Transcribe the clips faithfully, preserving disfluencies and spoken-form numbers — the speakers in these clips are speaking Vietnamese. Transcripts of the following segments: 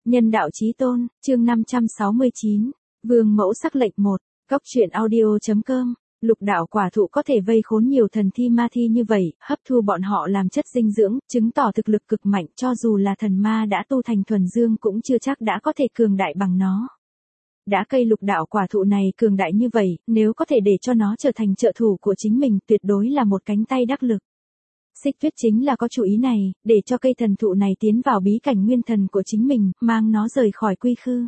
Nhân đạo chí tôn, chương năm trăm sáu mươi chín, Vương mẫu sắc lệnh một, Cốc truyện audio.com, lục đạo quả thụ có thể vây khốn nhiều thần thi ma thi như vậy, hấp thu bọn họ làm chất dinh dưỡng, chứng tỏ thực lực cực mạnh, cho dù là thần ma đã tu thành thuần dương cũng chưa chắc đã có thể cường đại bằng nó. Đã cây lục đạo quả thụ này cường đại như vậy, nếu có thể để cho nó trở thành trợ thủ của chính mình, tuyệt đối là một cánh tay đắc lực. Xích Tuyết chính là có chủ ý này, để cho cây thần thụ này tiến vào bí cảnh nguyên thần của chính mình, mang nó rời khỏi quy khư.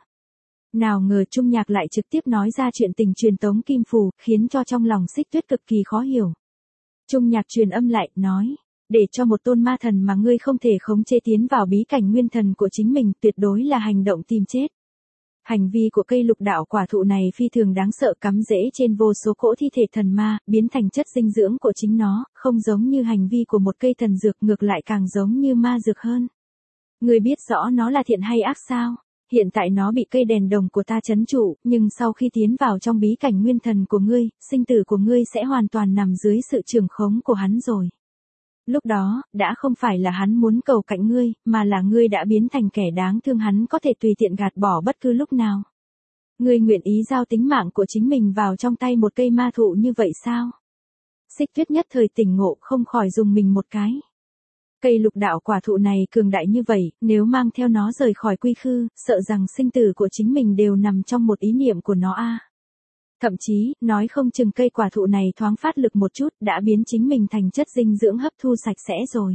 Nào ngờ Trung Nhạc lại trực tiếp nói ra chuyện tình truyền tống kim phù, khiến cho trong lòng Xích Tuyết cực kỳ khó hiểu. Trung Nhạc truyền âm lại, nói, để cho một tôn ma thần mà ngươi không thể khống chế tiến vào bí cảnh nguyên thần của chính mình, tuyệt đối là hành động tìm chết. Hành vi của cây lục đạo quả thụ này phi thường đáng sợ, cắm rễ trên vô số cỗ thi thể thần ma, biến thành chất dinh dưỡng của chính nó, không giống như hành vi của một cây thần dược, ngược lại càng giống như ma dược hơn. Ngươi biết rõ nó là thiện hay ác sao? Hiện tại nó bị cây đèn đồng của ta trấn trụ, nhưng sau khi tiến vào trong bí cảnh nguyên thần của ngươi, sinh tử của ngươi sẽ hoàn toàn nằm dưới sự trưởng khống của hắn rồi. Lúc đó, đã không phải là hắn muốn cầu cạnh ngươi, mà là ngươi đã biến thành kẻ đáng thương hắn có thể tùy tiện gạt bỏ bất cứ lúc nào. Ngươi nguyện ý giao tính mạng của chính mình vào trong tay một cây ma thụ như vậy sao? Xích Tuyết nhất thời tỉnh ngộ, không khỏi dùng mình một cái. Cây lục đạo quả thụ này cường đại như vậy, nếu mang theo nó rời khỏi quy khư, sợ rằng sinh tử của chính mình đều nằm trong một ý niệm của nó a. Thậm chí, nói không chừng cây quả thụ này thoáng phát lực một chút, đã biến chính mình thành chất dinh dưỡng hấp thu sạch sẽ rồi.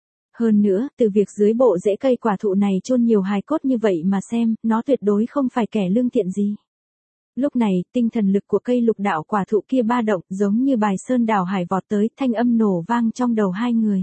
Hơn nữa, từ việc dưới bộ rễ cây quả thụ này chôn nhiều hài cốt như vậy mà xem, nó tuyệt đối không phải kẻ lương thiện gì. Lúc này, tinh thần lực của cây lục đạo quả thụ kia ba động, giống như bài sơn đảo hải vọt tới, thanh âm nổ vang trong đầu hai người.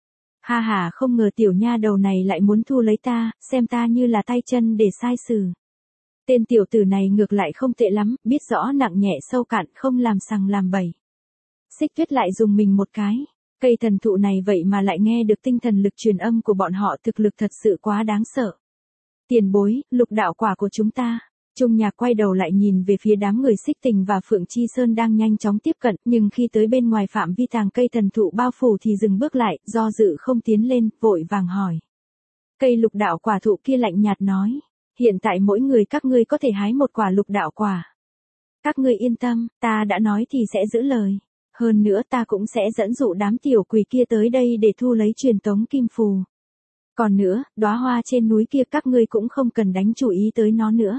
Ha ha, không ngờ tiểu nha đầu này lại muốn thu lấy ta, xem ta như là tay chân để sai xử. Tên tiểu tử này ngược lại không tệ lắm, biết rõ nặng nhẹ sâu cạn, không làm sằng làm bậy. Xích Tuyết lại dùng mình một cái. Cây thần thụ này vậy mà lại nghe được tinh thần lực truyền âm của bọn họ, thực lực thật sự quá đáng sợ. Tiền bối, lục đạo quả của chúng ta. Trung Nhạc quay đầu lại nhìn về phía đám người Xích Tình và Phượng Chi Sơn đang nhanh chóng tiếp cận, nhưng khi tới bên ngoài phạm vi tàng cây thần thụ bao phủ thì dừng bước lại, do dự không tiến lên, vội vàng hỏi. Cây lục đạo quả thụ kia lạnh nhạt nói. Hiện tại mỗi người các ngươi có thể hái một quả lục đạo quả. Các ngươi yên tâm, ta đã nói thì sẽ giữ lời. Hơn nữa ta cũng sẽ dẫn dụ đám tiểu quỷ kia tới đây để thu lấy truyền tống kim phù. Còn nữa, đóa hoa trên núi kia các ngươi cũng không cần đánh chú ý tới nó nữa.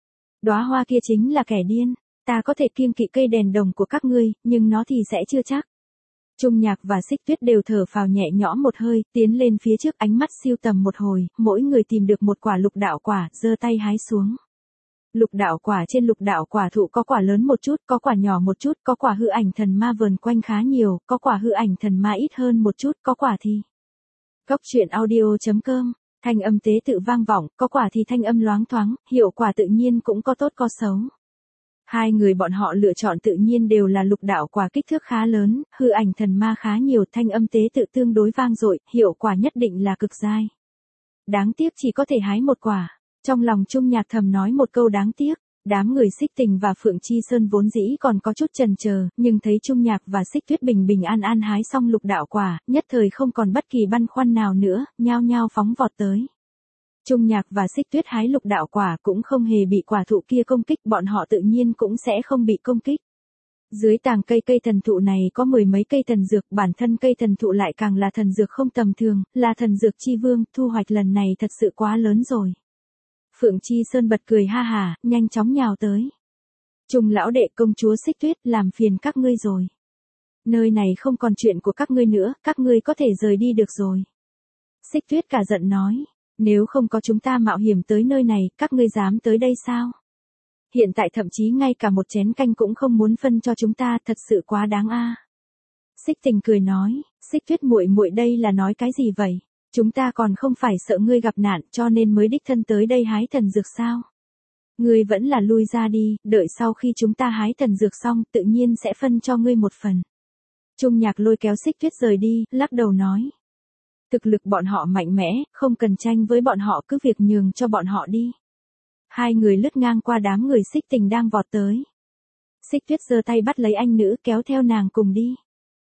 Đóa hoa kia chính là kẻ điên, ta có thể kiêng kỵ cây đèn đồng của các ngươi, nhưng nó thì sẽ chưa chắc. Trung Nhạc và Xích Tuyết đều thở phào nhẹ nhõm một hơi, tiến lên phía trước, ánh mắt siêu tầm một hồi, mỗi người tìm được một quả lục đạo quả, giơ tay hái xuống. Lục đạo quả trên lục đạo quả thụ có quả lớn một chút, có quả nhỏ một chút, có quả hư ảnh thần ma vờn quanh khá nhiều, có quả hư ảnh thần ma ít hơn một chút, có quả thì. Cốc truyện audio.com, thanh âm tế tự vang vọng, có quả thì thanh âm loáng thoáng, hiệu quả tự nhiên cũng có tốt có xấu. Hai người bọn họ lựa chọn tự nhiên đều là lục đạo quả kích thước khá lớn, hư ảnh thần ma khá nhiều, thanh âm tế tự tương đối vang dội, hiệu quả nhất định là cực dai. Đáng tiếc chỉ có thể hái một quả. Trong lòng Trung Nhạc thầm nói một câu đáng tiếc. Đám người Xích Tình và Phượng Chi Sơn vốn dĩ còn có chút chần chờ, nhưng thấy Trung Nhạc và Xích Tuyết bình bình an an hái xong lục đạo quả, nhất thời không còn bất kỳ băn khoăn nào nữa, nhao nhao phóng vọt tới. Trung Nhạc và Xích Tuyết hái lục đạo quả cũng không hề bị quả thụ kia công kích, bọn họ tự nhiên cũng sẽ không bị công kích. Dưới tàng cây cây thần thụ này có mười mấy cây thần dược, bản thân cây thần thụ lại càng là thần dược không tầm thường, là thần dược chi vương, thu hoạch lần này thật sự quá lớn rồi. Phượng Chi Sơn bật cười ha hà, nhanh chóng nhào tới. Trung lão đệ công chúa Xích Tuyết, làm phiền các ngươi rồi. Nơi này không còn chuyện của các ngươi nữa, các ngươi có thể rời đi được rồi. Xích Tuyết cả giận nói. Nếu không có chúng ta mạo hiểm tới nơi này, các ngươi dám tới đây sao? Hiện tại thậm chí ngay cả một chén canh cũng không muốn phân cho chúng ta, thật sự quá đáng a. Xích Tình cười nói, Xích Tuyết muội muội đây là nói cái gì vậy? Chúng ta còn không phải sợ ngươi gặp nạn, cho nên mới đích thân tới đây hái thần dược sao? Ngươi vẫn là lui ra đi, đợi sau khi chúng ta hái thần dược xong, tự nhiên sẽ phân cho ngươi một phần. Trung Nhạc lôi kéo Xích Tuyết rời đi, lắc đầu nói. Thực lực bọn họ mạnh mẽ, không cần tranh với bọn họ, cứ việc nhường cho bọn họ đi. Hai người lướt ngang qua đám người Xích Tình đang vọt tới. Xích Tuyết giơ tay bắt lấy anh nữ, kéo theo nàng cùng đi.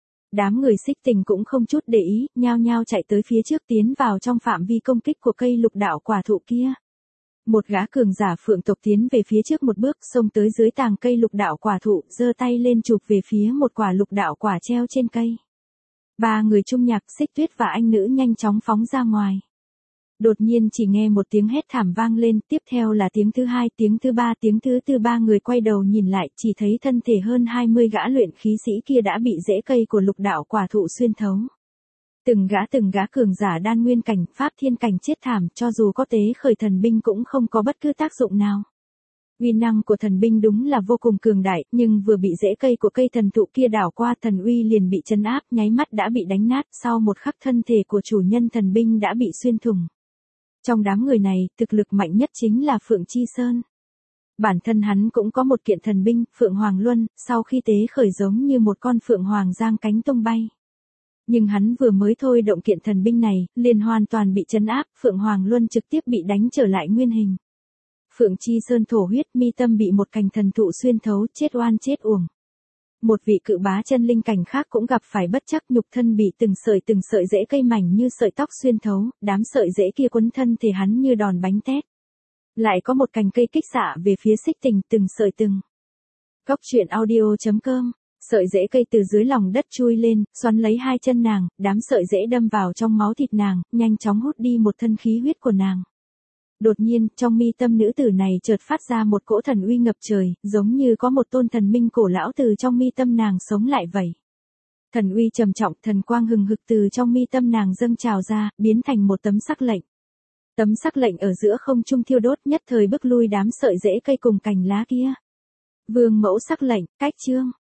Đám người Xích Tình cũng không chút để ý, nhao nhao chạy tới phía trước, tiến vào trong phạm vi công kích của cây lục đạo quả thụ kia. Một gã cường giả phượng tộc tiến về phía trước một bước, xông tới dưới tàng cây lục đạo quả thụ, giơ tay lên chụp về phía một quả lục đạo quả treo trên cây. Ba người Trung Nhạc, Xích Tuyết và anh nữ nhanh chóng phóng ra ngoài. Đột nhiên chỉ nghe một tiếng hét thảm vang lên, tiếp theo là tiếng thứ hai, tiếng thứ ba, tiếng thứ tư. Ba người quay đầu nhìn lại, chỉ thấy thân thể hơn hai mươi gã luyện khí sĩ kia đã bị rễ cây của lục đạo quả thụ xuyên thấu. Từng gã từng gã cường giả đan nguyên cảnh, pháp thiên cảnh chết thảm, cho dù có tế khởi thần binh cũng không có bất cứ tác dụng nào. Uy năng của thần binh đúng là vô cùng cường đại, nhưng vừa bị rễ cây của cây thần thụ kia đảo qua, thần uy liền bị chấn áp, nháy mắt đã bị đánh nát, sau một khắc thân thể của chủ nhân thần binh đã bị xuyên thủng. Trong đám người này, thực lực mạnh nhất chính là Phượng Chi Sơn. Bản thân hắn cũng có một kiện thần binh, Phượng Hoàng Luân, sau khi tế khởi giống như một con phượng hoàng giang cánh tung bay. Nhưng hắn vừa mới thôi động kiện thần binh này, liền hoàn toàn bị chấn áp, Phượng Hoàng Luân trực tiếp bị đánh trở lại nguyên hình. Phượng Chi Sơn thổ huyết, mi tâm bị một cành thần thụ xuyên thấu, chết oan chết uổng. Một vị cự bá chân linh cảnh khác cũng gặp phải bất trắc, nhục thân bị từng sợi từng sợi rễ cây mảnh như sợi tóc xuyên thấu, đám sợi rễ kia quấn thân thể hắn như đòn bánh tét. Lại có một cành cây kích xạ về phía Xích Tình, từng sợi từng. Cốc truyện audio chấm com. Sợi rễ cây từ dưới lòng đất chui lên, xoắn lấy hai chân nàng, đám sợi rễ đâm vào trong máu thịt nàng, nhanh chóng hút đi một thân khí huyết của nàng. Đột nhiên, trong mi tâm nữ tử này chợt phát ra một cỗ thần uy ngập trời, giống như có một tôn thần minh cổ lão từ trong mi tâm nàng sống lại vậy. Thần uy trầm trọng, thần quang hừng hực từ trong mi tâm nàng dâng trào ra, biến thành một tấm sắc lệnh. Tấm sắc lệnh ở giữa không trung thiêu đốt, nhất thời bức lui đám sợi rễ cây cùng cành lá kia. Vương mẫu sắc lệnh, cách chương.